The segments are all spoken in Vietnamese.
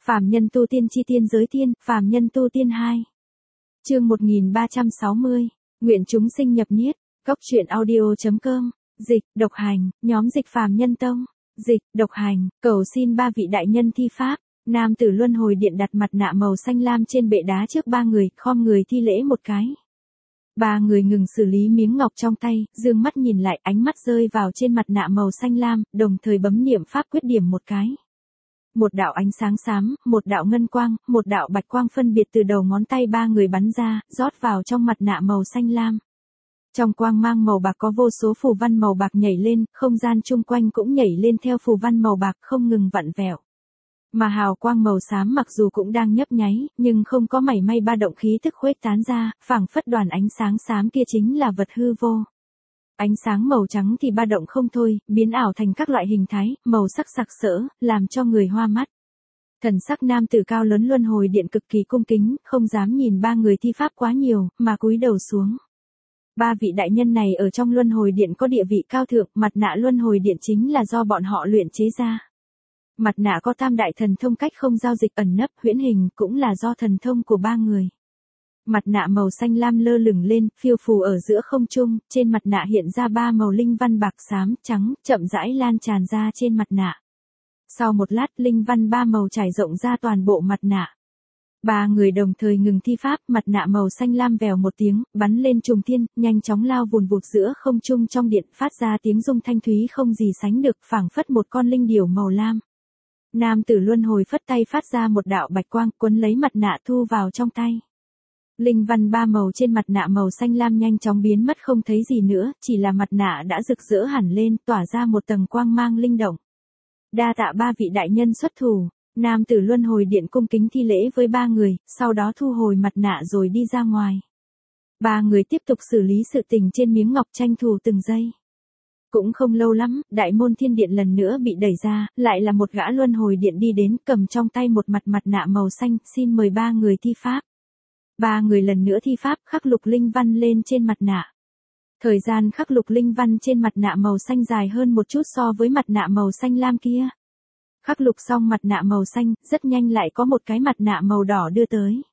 Phàm nhân tu tiên chi tiên giới tiên, phàm nhân tu tiên 2. Chương 1360, nguyện chúng sinh nhập niết. Góc truyện audio.com. Dịch, độc hành, nhóm dịch phàm nhân tông. Dịch, độc hành, cầu xin ba vị đại nhân thi pháp. Nam tử luân hồi điện đặt mặt nạ màu xanh lam trên bệ đá trước ba người, khom người thi lễ một cái. Ba người ngừng xử lý miếng ngọc trong tay, dương mắt nhìn lại, ánh mắt rơi vào trên mặt nạ màu xanh lam, đồng thời bấm niệm pháp quyết điểm một cái. Một đạo ánh sáng xám, một đạo ngân quang, một đạo bạch quang phân biệt từ đầu ngón tay ba người bắn ra, rót vào trong mặt nạ màu xanh lam. Trong quang mang màu bạc có vô số phù văn màu bạc nhảy lên, không gian chung quanh cũng nhảy lên theo phù văn màu bạc không ngừng vặn vẹo. Mà hào quang màu xám mặc dù cũng đang nhấp nháy, nhưng không có mảy may ba động khí tức khuếch tán ra, phảng phất đoàn ánh sáng xám kia chính là vật hư vô. Ánh sáng màu trắng thì ba động không thôi, biến ảo thành các loại hình thái, màu sắc sặc sỡ, làm cho người hoa mắt. Thần sắc nam tử cao lớn luân hồi điện cực kỳ cung kính, không dám nhìn ba người thi pháp quá nhiều, mà cúi đầu xuống. Ba vị đại nhân này ở trong luân hồi điện có địa vị cao thượng, mặt nạ luân hồi điện chính là do bọn họ luyện chế ra. Mặt nạ có tam đại thần thông cách không giao dịch ẩn nấp huyễn hình cũng là do thần thông của ba người. Mặt nạ màu xanh lam lơ lửng lên, phiêu phù ở giữa không trung, trên mặt nạ hiện ra ba màu linh văn bạc xám, trắng, chậm rãi lan tràn ra trên mặt nạ. Sau một lát, linh văn ba màu trải rộng ra toàn bộ mặt nạ. Ba người đồng thời ngừng thi pháp, mặt nạ màu xanh lam vèo một tiếng, bắn lên trùng thiên, nhanh chóng lao vùn vụt giữa không trung trong điện, phát ra tiếng rung thanh thúy không gì sánh được, phảng phất một con linh điểu màu lam. Nam tử luân hồi phất tay phát ra một đạo bạch quang, cuốn lấy mặt nạ thu vào trong tay. Linh văn ba màu trên mặt nạ màu xanh lam nhanh chóng biến mất không thấy gì nữa, chỉ là mặt nạ đã rực rỡ hẳn lên, tỏa ra một tầng quang mang linh động. Đa tạ ba vị đại nhân xuất thủ. Nam tử luân hồi điện cung kính thi lễ với ba người, sau đó thu hồi mặt nạ rồi đi ra ngoài. Ba người tiếp tục xử lý sự tình trên miếng ngọc tranh thủ từng giây. Cũng không lâu lắm, đại môn thiên điện lần nữa bị đẩy ra, lại là một gã luân hồi điện đi đến, cầm trong tay một mặt nạ màu xanh, xin mời ba người thi pháp. Ba người lần nữa thi pháp, khắc lục linh văn lên trên mặt nạ. Thời gian khắc lục linh văn trên mặt nạ màu xanh dài hơn một chút so với mặt nạ màu xanh lam kia. Khắc lục xong mặt nạ màu xanh, rất nhanh lại có một cái mặt nạ màu đỏ đưa tới.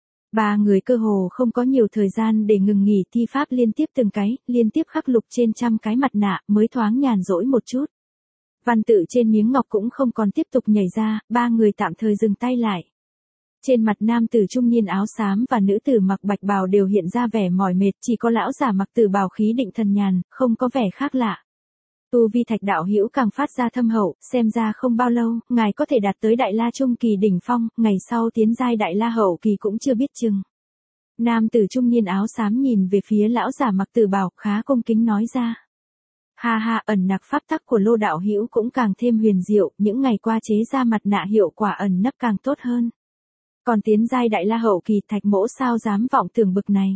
Ba người cơ hồ không có nhiều thời gian để ngừng nghỉ, thi pháp liên tiếp từng cái, liên tiếp khắc lục trên trăm cái mặt nạ, mới thoáng nhàn rỗi một chút. Văn tự trên miếng ngọc cũng không còn tiếp tục nhảy ra, ba người tạm thời dừng tay lại. Trên mặt nam tử trung niên áo xám và nữ tử mặc bạch bào đều hiện ra vẻ mỏi mệt, chỉ có lão giả mặc tử bào khí định thần nhàn, không có vẻ khác lạ. Tu vi Thạch đạo hữu càng phát ra thâm hậu, xem ra không bao lâu, ngài có thể đạt tới đại la trung kỳ đỉnh phong, ngày sau tiến giai đại la hậu kỳ cũng chưa biết chừng. Nam tử trung niên áo xám nhìn về phía lão giả mặc tử bào, khá cung kính nói ra. Ha ha, ẩn nặc pháp tắc của Lô đạo hữu cũng càng thêm huyền diệu, những ngày qua chế ra mặt nạ hiệu quả ẩn nấp càng tốt hơn. Còn tiến giai đại la hậu kỳ, Thạch mỗ sao dám vọng tưởng bực này.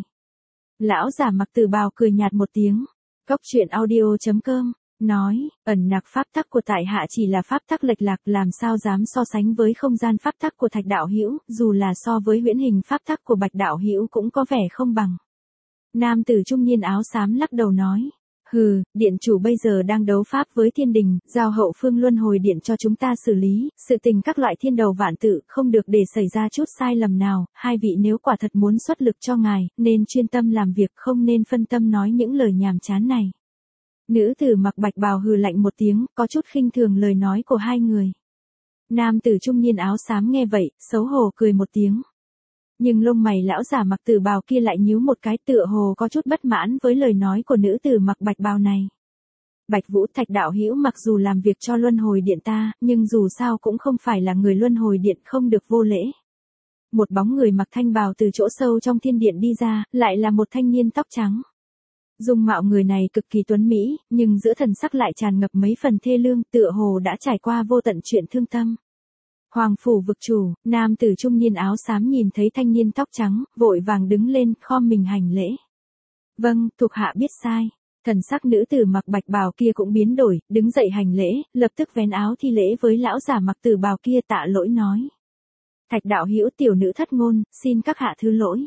Lão giả mặc tử bào cười nhạt một tiếng. Góc truyện audio.com nói, ẩn nặc pháp tắc của tại hạ chỉ là pháp tắc lệch lạc, làm sao dám so sánh với không gian pháp tắc của Thạch đạo hữu, dù là so với huyễn hình pháp tắc của Bạch đạo hữu cũng có vẻ không bằng. Nam tử trung niên áo xám lắc đầu nói, hừ, điện chủ bây giờ đang đấu pháp với thiên đình, giao hậu phương luân hồi điện cho chúng ta xử lý, sự tình các loại thiên đầu vạn tự, không được để xảy ra chút sai lầm nào, hai vị nếu quả thật muốn xuất lực cho ngài, nên chuyên tâm làm việc, không nên phân tâm nói những lời nhàm chán này. Nữ tử mặc bạch bào hừ lạnh một tiếng, có chút khinh thường lời nói của hai người. Nam tử trung niên áo xám nghe vậy, xấu hổ cười một tiếng. Nhưng lông mày lão giả mặc tử bào kia lại nhíu một cái, tựa hồ có chút bất mãn với lời nói của nữ tử mặc bạch bào này. Bạch Vũ, Thạch đạo hữu mặc dù làm việc cho luân hồi điện ta, nhưng dù sao cũng không phải là người luân hồi điện, không được vô lễ. Một bóng người mặc thanh bào từ chỗ sâu trong thiên điện đi ra, lại là một thanh niên tóc trắng. Dung mạo người này cực kỳ tuấn mỹ, nhưng giữa thần sắc lại tràn ngập mấy phần thê lương, tựa hồ đã trải qua vô tận chuyện thương tâm. Hoàng phủ vực chủ, nam tử trung niên áo xám nhìn thấy thanh niên tóc trắng, vội vàng đứng lên, khom mình hành lễ. Vâng, thuộc hạ biết sai. Thần sắc nữ tử mặc bạch bào kia cũng biến đổi, đứng dậy hành lễ, lập tức vén áo thi lễ với lão giả mặc tử bào kia, tạ lỗi nói. Thạch đạo hữu, tiểu nữ thất ngôn, xin các hạ thứ lỗi.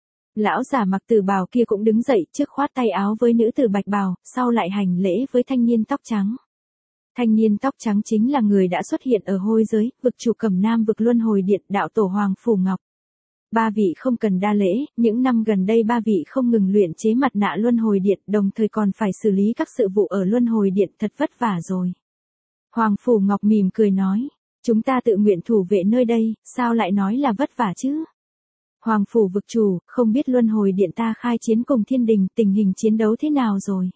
Lão giả mặc tử bào kia cũng đứng dậy, trước khoát tay áo với nữ tử bạch bào, sau lại hành lễ với thanh niên tóc trắng. Thanh niên tóc trắng chính là người đã xuất hiện ở hôi giới, vực chủ Cẩm Nam vực luân hồi điện, đạo tổ Hoàng Phủ Ngọc. Ba vị không cần đa lễ, những năm gần đây ba vị không ngừng luyện chế mặt nạ luân hồi điện, đồng thời còn phải xử lý các sự vụ ở luân hồi điện, thật vất vả rồi. Hoàng Phủ Ngọc mỉm cười nói, chúng ta tự nguyện thủ vệ nơi đây, sao lại nói là vất vả chứ? Hoàng Phủ vực chủ, không biết luân hồi điện ta khai chiến cùng thiên đình, tình hình chiến đấu thế nào rồi?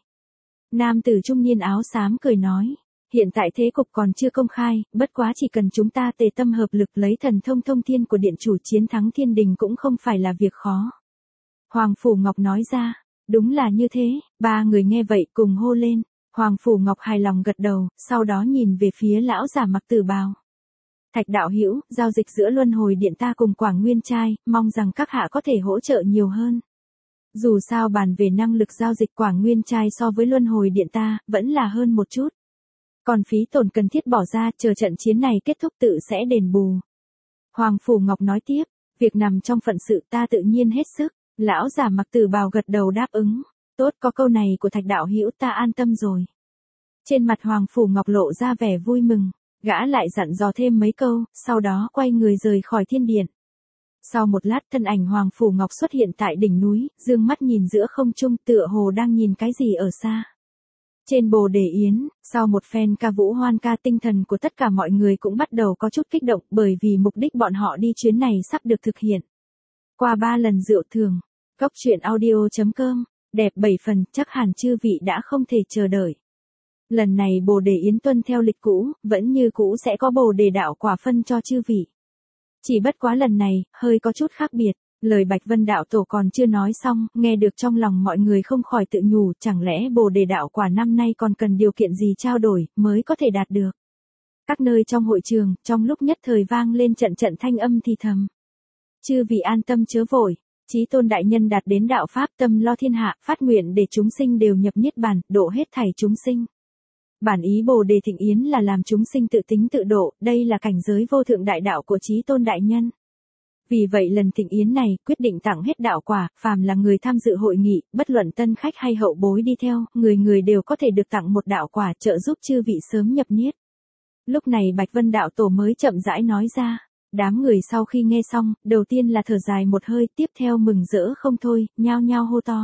Nam tử trung niên áo xám cười nói, hiện tại thế cục còn chưa công khai, bất quá chỉ cần chúng ta tề tâm hợp lực lấy thần thông thông thiên của điện chủ chiến thắng thiên đình cũng không phải là việc khó. Hoàng Phủ Ngọc nói ra, đúng là như thế, ba người nghe vậy cùng hô lên. Hoàng Phủ Ngọc hài lòng gật đầu, sau đó nhìn về phía lão giả mặc tử bào. Thạch đạo hữu, giao dịch giữa luân hồi điện ta cùng Quảng Nguyên trai, mong rằng các hạ có thể hỗ trợ nhiều hơn. Dù sao bàn về năng lực giao dịch Quảng Nguyên trai so với luân hồi điện ta, vẫn là hơn một chút. Còn phí tổn cần thiết bỏ ra, chờ trận chiến này kết thúc tự sẽ đền bù. Hoàng Phủ Ngọc nói tiếp, việc nằm trong phận sự ta tự nhiên hết sức. Lão giả mặc tử bào gật đầu đáp ứng. Tốt, có câu này của Thạch đạo hữu ta an tâm rồi. Trên mặt Hoàng Phủ Ngọc lộ ra vẻ vui mừng, gã lại dặn dò thêm mấy câu, sau đó quay người rời khỏi thiên điện. Sau một lát thân ảnh Hoàng Phủ Ngọc xuất hiện tại đỉnh núi, dương mắt nhìn giữa không trung tựa hồ đang nhìn cái gì ở xa. Trên bồ đề yến, sau một phen ca vũ hoan ca tinh thần của tất cả mọi người cũng bắt đầu có chút kích động bởi vì mục đích bọn họ đi chuyến này sắp được thực hiện. Qua 3 lần rượu thường, Cốc Truyện Audio.com, đẹp 7 phần, chắc hẳn chư vị đã không thể chờ đợi. Lần này bồ đề yến tuân theo lịch cũ, vẫn như cũ sẽ có bồ đề đạo quả phân cho chư vị. Chỉ bất quá lần này, hơi có chút khác biệt, lời Bạch Vân đạo tổ còn chưa nói xong, nghe được trong lòng mọi người không khỏi tự nhủ, chẳng lẽ bồ đề đạo quả năm nay còn cần điều kiện gì trao đổi, mới có thể đạt được. Các nơi trong hội trường, trong lúc nhất thời vang lên trận trận thanh âm thì thầm. Chư vị an tâm chớ vội, Chí Tôn đại nhân đạt đến đạo pháp tâm lo thiên hạ, phát nguyện để chúng sinh đều nhập niết bàn, độ hết thảy chúng sinh. Bản ý bồ đề thịnh yến là làm chúng sinh tự tính tự độ, đây là cảnh giới vô thượng đại đạo của Chí Tôn đại nhân. Vì vậy lần thịnh yến này, quyết định tặng hết đạo quả, phàm là người tham dự hội nghị, bất luận tân khách hay hậu bối đi theo, người người đều có thể được tặng một đạo quả trợ giúp chư vị sớm nhập niết. Lúc này Bạch Vân đạo tổ mới chậm rãi nói ra. Đám người sau khi nghe xong, đầu tiên là thở dài một hơi, tiếp theo mừng rỡ không thôi, nhao nhao hô to.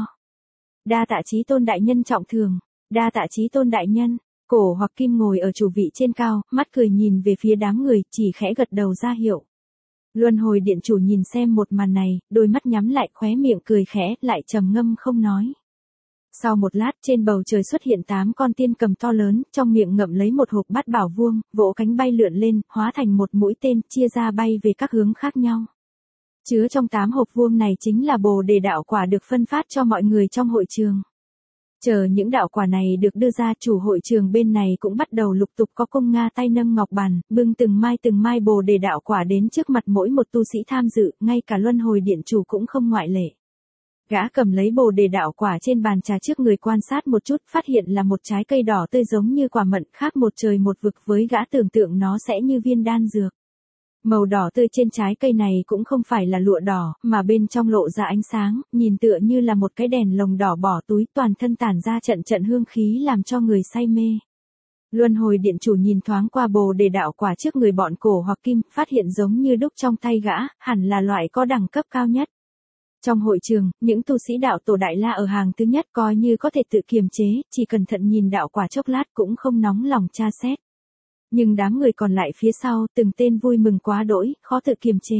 Đa tạ Chí Tôn đại nhân trọng thường, đa tạ Chí Tôn đại nhân. Cổ Hoặc Kim ngồi ở chủ vị trên cao, mắt cười nhìn về phía đám người, chỉ khẽ gật đầu ra hiệu. Luân hồi điện chủ nhìn xem một màn này, đôi mắt nhắm lại, khóe miệng cười khẽ, lại trầm ngâm không nói. Sau một lát trên bầu trời xuất hiện 8 con tiên cầm to lớn, trong miệng ngậm lấy một hộp bát bảo vuông, vỗ cánh bay lượn lên, hóa thành một mũi tên, chia ra bay về các hướng khác nhau. Chứa trong 8 hộp vuông này chính là bồ đề đạo quả được phân phát cho mọi người trong hội trường. Chờ những đạo quả này được đưa ra, chủ hội trường bên này cũng bắt đầu lục tục có công nga tay nâng ngọc bàn, bưng từng mai bồ đề đạo quả đến trước mặt mỗi một tu sĩ tham dự, ngay cả luân hồi điện chủ cũng không ngoại lệ. Gã cầm lấy bồ đề đạo quả trên bàn trà trước người quan sát một chút, phát hiện là một trái cây đỏ tươi giống như quả mận, khác một trời một vực với gã, tưởng tượng nó sẽ như viên đan dược. Màu đỏ tươi trên trái cây này cũng không phải là lụa đỏ, mà bên trong lộ ra ánh sáng, nhìn tựa như là một cái đèn lồng đỏ bỏ túi, toàn thân tản ra trận trận hương khí làm cho người say mê. Luân hồi điện chủ nhìn thoáng qua bồ đề đạo quả trước người bọn Cổ Hoặc Kim, phát hiện giống như đúc trong tay gã, hẳn là loại có đẳng cấp cao nhất. Trong hội trường, những tu sĩ đạo tổ Đại La ở hàng thứ nhất coi như có thể tự kiềm chế, chỉ cẩn thận nhìn đạo quả chốc lát cũng không nóng lòng tra xét. Nhưng đám người còn lại phía sau, từng tên vui mừng quá đỗi, khó tự kiềm chế.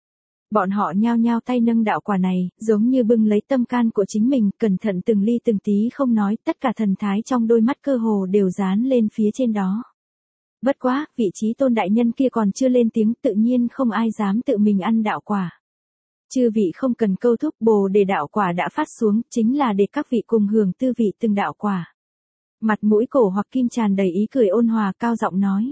Bọn họ nhao nhao tay nâng đạo quả này, giống như bưng lấy tâm can của chính mình, cẩn thận từng ly từng tí không nói, tất cả thần thái trong đôi mắt cơ hồ đều dán lên phía trên đó. Bất quá, vị Chí Tôn đại nhân kia còn chưa lên tiếng, tự nhiên không ai dám tự mình ăn đạo quả. Chư vị không cần câu thúc, bồ đề đạo quả đã phát xuống, chính là để các vị cùng hưởng tư vị từng đạo quả. Mặt mũi Cổ Hoặc Kim tràn đầy ý cười ôn hòa, cao giọng nói.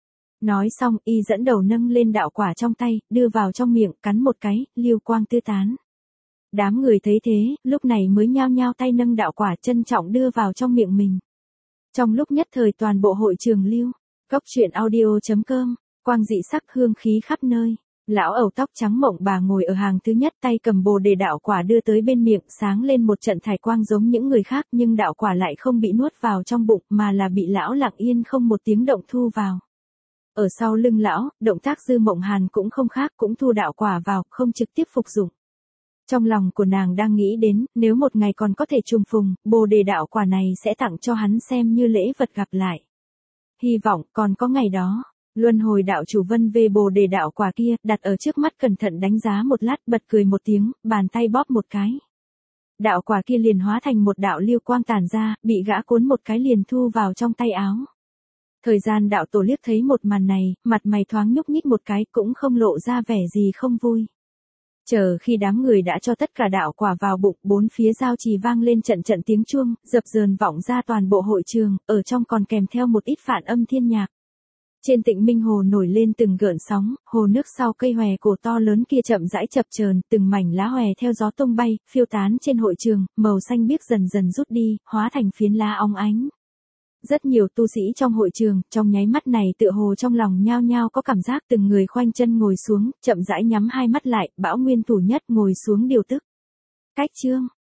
Nói xong, y dẫn đầu nâng lên đạo quả trong tay, đưa vào trong miệng, cắn một cái, lưu quang tứ tán. Đám người thấy thế, lúc này mới nhao nhao tay nâng đạo quả trân trọng đưa vào trong miệng mình. Trong lúc nhất thời toàn bộ hội trường lưu, Cốc Truyện Audio.com, quang dị sắc hương khí khắp nơi. Lão ẩu tóc trắng mộng bà ngồi ở hàng thứ nhất, tay cầm bồ đề đạo quả đưa tới bên miệng, sáng lên một trận thải quang giống những người khác, nhưng đạo quả lại không bị nuốt vào trong bụng mà là bị lão lặng yên không một tiếng động thu vào. Ở sau lưng lão, động tác Dư Mộng Hàn cũng không khác, cũng thu đạo quả vào, không trực tiếp phục dụng. Trong lòng của nàng đang nghĩ đến, nếu một ngày còn có thể trùng phùng, bồ đề đạo quả này sẽ tặng cho hắn xem như lễ vật gặp lại. Hy vọng còn có ngày đó. Luân hồi đạo chủ vân về bồ đề đạo quả kia, đặt ở trước mắt cẩn thận đánh giá một lát, bật cười một tiếng, bàn tay bóp một cái. Đạo quả kia liền hóa thành một đạo lưu quang tản ra, bị gã cuốn một cái liền thu vào trong tay áo. Thời gian đạo tổ liếc thấy một màn này, mặt mày thoáng nhúc nhích một cái, cũng không lộ ra vẻ gì không vui. Chờ khi đám người đã cho tất cả đạo quả vào bụng, bốn phía giao trì vang lên trận trận tiếng chuông, dập dờn vọng ra toàn bộ hội trường, ở trong còn kèm theo một ít phản âm thiên nhạc. Trên Tịnh Minh Hồ nổi lên từng gợn sóng, hồ nước sau cây hòe cổ to lớn kia chậm rãi chập chờn, từng mảnh lá hòe theo gió tung bay, phiêu tán trên hội trường, màu xanh biếc dần dần rút đi, hóa thành phiến lá óng ánh. Rất nhiều tu sĩ trong hội trường, trong nháy mắt này tựa hồ trong lòng nhao nhao có cảm giác từng người khoanh chân ngồi xuống, chậm rãi nhắm hai mắt lại, Bão Nguyên thủ nhất ngồi xuống điều tức. Cách chương